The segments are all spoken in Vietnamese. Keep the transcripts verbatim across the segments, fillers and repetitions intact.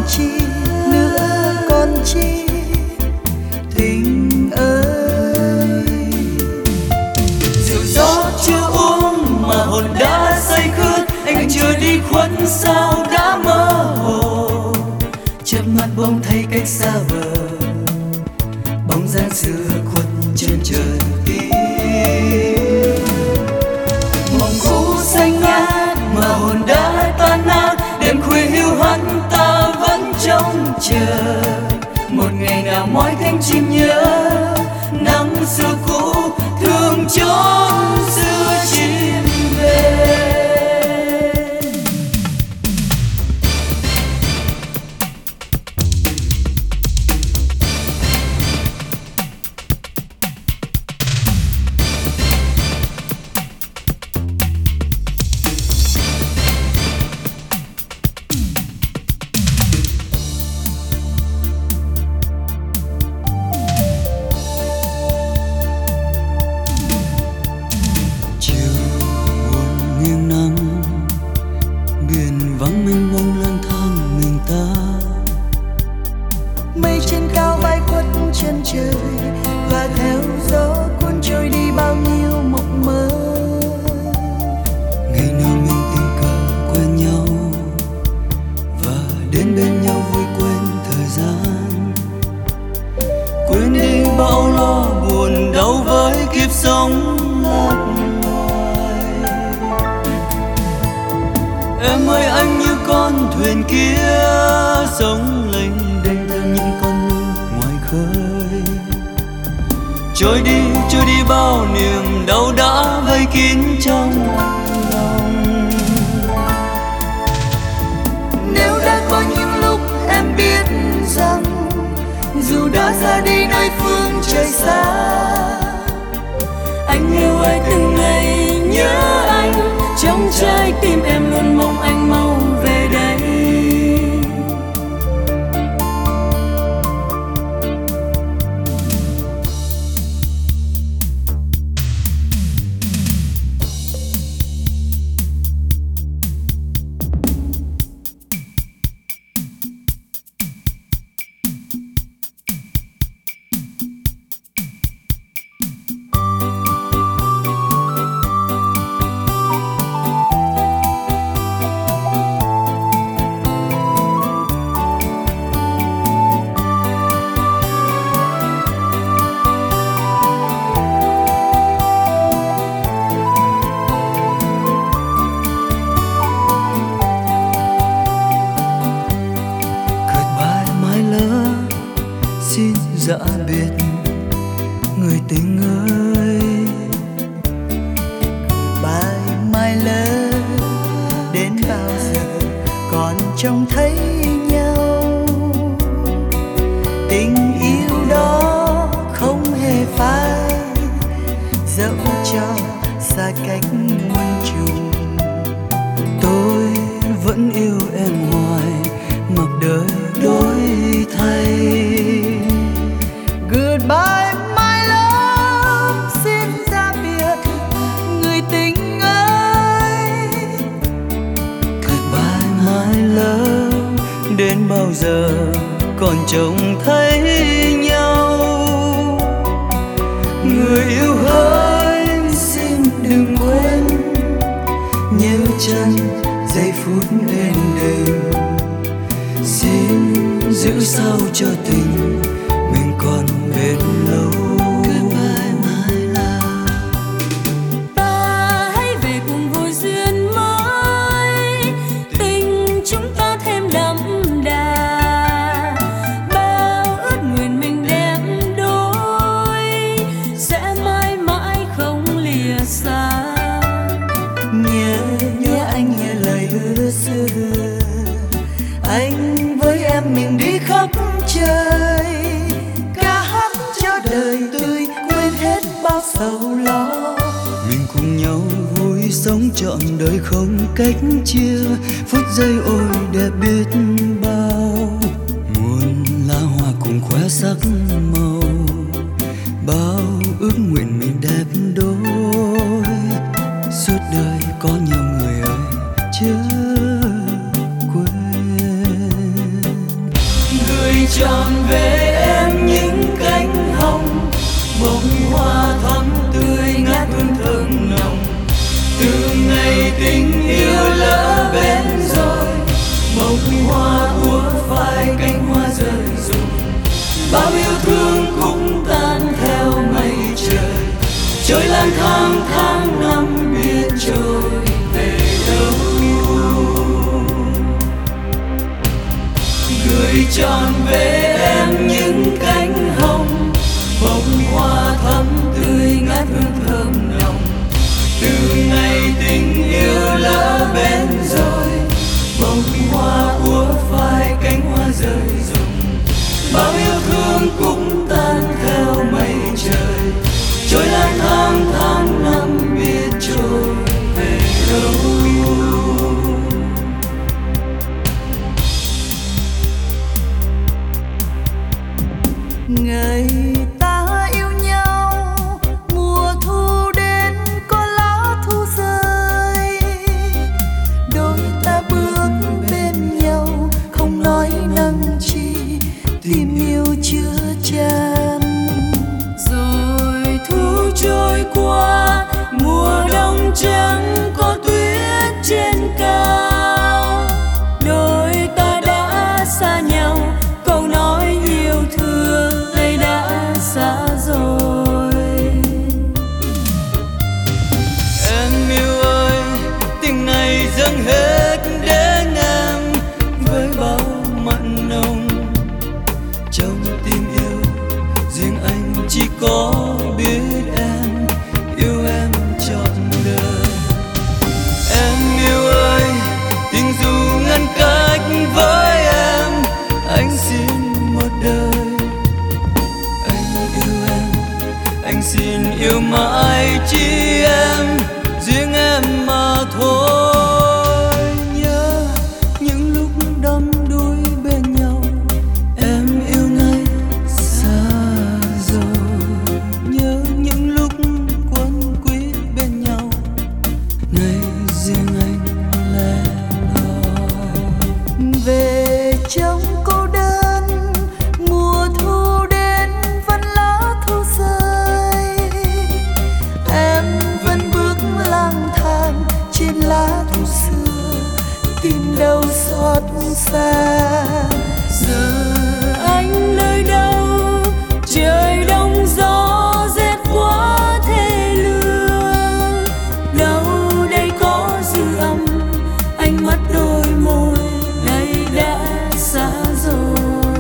chi nữa, còn chi tình ơi. Rượu gió chưa uống mà hồn đã say khướt, anh chưa đi khuất sao đã mơ hồ. Chớp mắt bỗng thấy cách xa vời, bóng dáng xưa khuất trên trời tim. Mộng cũ xanh ngát mà hồn đã tan nát, đêm khuya hiu hắt ta vẫn trông chờ một ngày nào mỏi cánh chim nhớ nắng xưa cũ thương chốn xưa chim về. Mây trên cao bay khuất chân trời và theo gió cuốn trôi đi bao nhiêu mộng mơ. Ngày nào mình tình cờ quen nhau và đến bên nhau vui quên thời gian, quên đi bao lo buồn đau với kiếp sống lạc loài. Em ơi anh như con thuyền kia sống lênh đênh theo những con nước ngoài khơi, trôi đi trôi đi bao niềm đau đã vây kín trong lòng. Nếu đã có những lúc em biết rằng dù đã ra đi nơi phương trời xa, anh yêu ai từng ngày nhớ anh, trong trái tim em luôn mong anh mau về đây. Xin dạ biệt người tình ơi, bài mai lỡ đến bao giờ còn trông thấy nhau. Tình yêu đó không hề phai, dẫu cho xa cách muôn trùng. Tôi vẫn yêu em hoài, mặc đời đổi thay. Goodbye my love, xin ra biệt người tình ơi. Goodbye my love, đến bao giờ còn trông thấy nhau. Người yêu hỡi xin đừng quên, nhớ chân giây phút êm đềm. Xin giữ sao cho tình mình còn bền lâu. Goodbye my love. Ta hãy về cùng vui duyên mới, tình chúng ta thêm đậm đà. Bao ước nguyện mình đem đôi, sẽ mãi mãi không lìa xa. Nhớ nhớ anh nhớ lời hứa xưa, anh với em mình đi khắp trời, ca hát cho đời tươi quên hết bao sầu lo. Mình cùng nhau vui sống trọn đời không cách chia, phút giây ôi đẹp biết bao. Muôn lá hoa cùng khoe sắc màu, bao ước nguyện mình đẹp đôi. Suốt đời có nhau người ơi chớ quên. tròn về em những cánh hồng, bông hoa thắm tươi ngát hương thơm nồng. Từ ngày tình yêu lỡ bên rồi, bông hoa úa phai cánh hoa rơi rụng. Bao yêu thương cũng tan theo mây trời, trôi lang thang tháng năm biết trôi về đâu. Gửi tròn về em những cánh hồng, bông hoa thắm tươi ngát hương thơm nồng. Từ ngày tình yêu lỡ bên rồi, bông hoa úa phai cánh hoa rơi rụng. Bao yêu thương cũng tan theo mây trời, trôi lang thang tháng năm biết trôi về đâu. Ngày ta yêu nhau, mùa thu đến có lá thu rơi, đôi ta bước bên nhau không nói năng chi, tình yêu chưa chan. Rồi thu trôi qua, mùa đông trắng có tuyết trên cao, đôi ta đã xa nhau, câu nói yêu thương ấy đã xa rồi. Em yêu ơi, tình này dâng hết đến em với bao mặn nồng. Trong tim yêu riêng anh chỉ có biết em, yêu em trọn đời. Em yêu ơi, tình dù ngăn cách với em, anh xin một đời. Anh yêu em, anh xin yêu mãi chỉ em, riêng em mà thôi. Nhớ những lúc đắm đuối bên nhau, em yêu ngay xa rồi. Nhớ những lúc quấn quýt bên nhau, ngày riêng anh lẻ loi. Về trong cô đơn, mùa thu đến vẫn lá thu rơi, em vẫn bước lang thang trên lá thu xưa, tìm đâu xót xa. Giờ anh nơi đâu, trời đông gió rét quá thê lương. Đâu đây có dư âm, ánh mắt đôi môi nay đã xa rồi.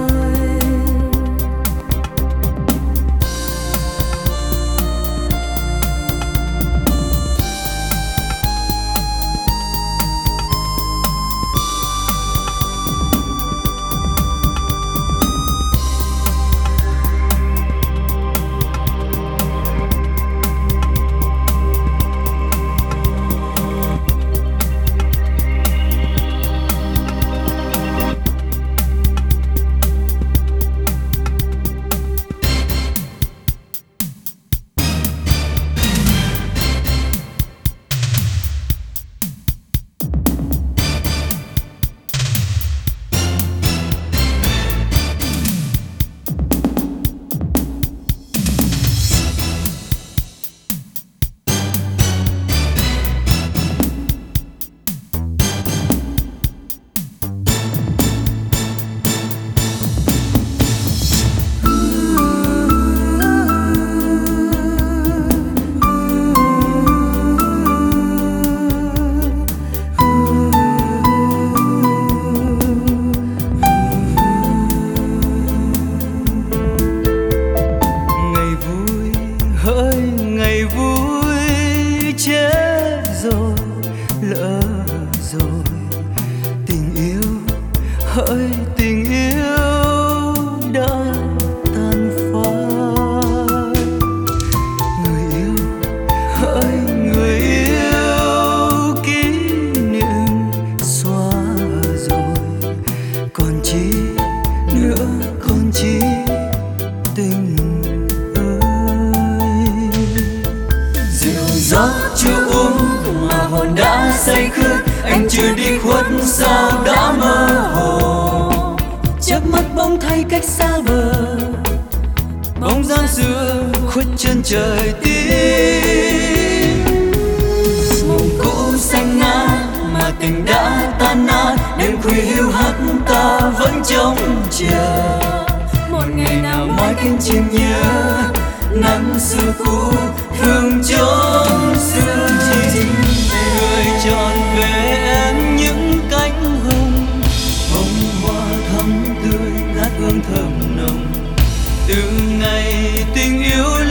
hỡi tình yêu đã tàn phai. Người yêu hỡi người yêu, kỷ niệm xóa rồi, còn chi nữa, còn chi tình ơi. Rượu gió chưa uống mà hồn đã say khướt, anh chưa đi khuất sao đã mơ hồ. Chớp mắt bỗng thấy cách xa bờ, bóng dáng xưa khuất chân trời tim. Mộng cũ xanh ngát mà tình đã tan nát, đêm khuya hiu hắt ta vẫn trông chờ một ngày nào mãi cánh chim nhớ nắng xưa cũ thương chốn xưa chim. Người trọn về em những cánh hồng, bông hoa thắm tươi ngát hương thơm nồng. Từ ngày tình yêu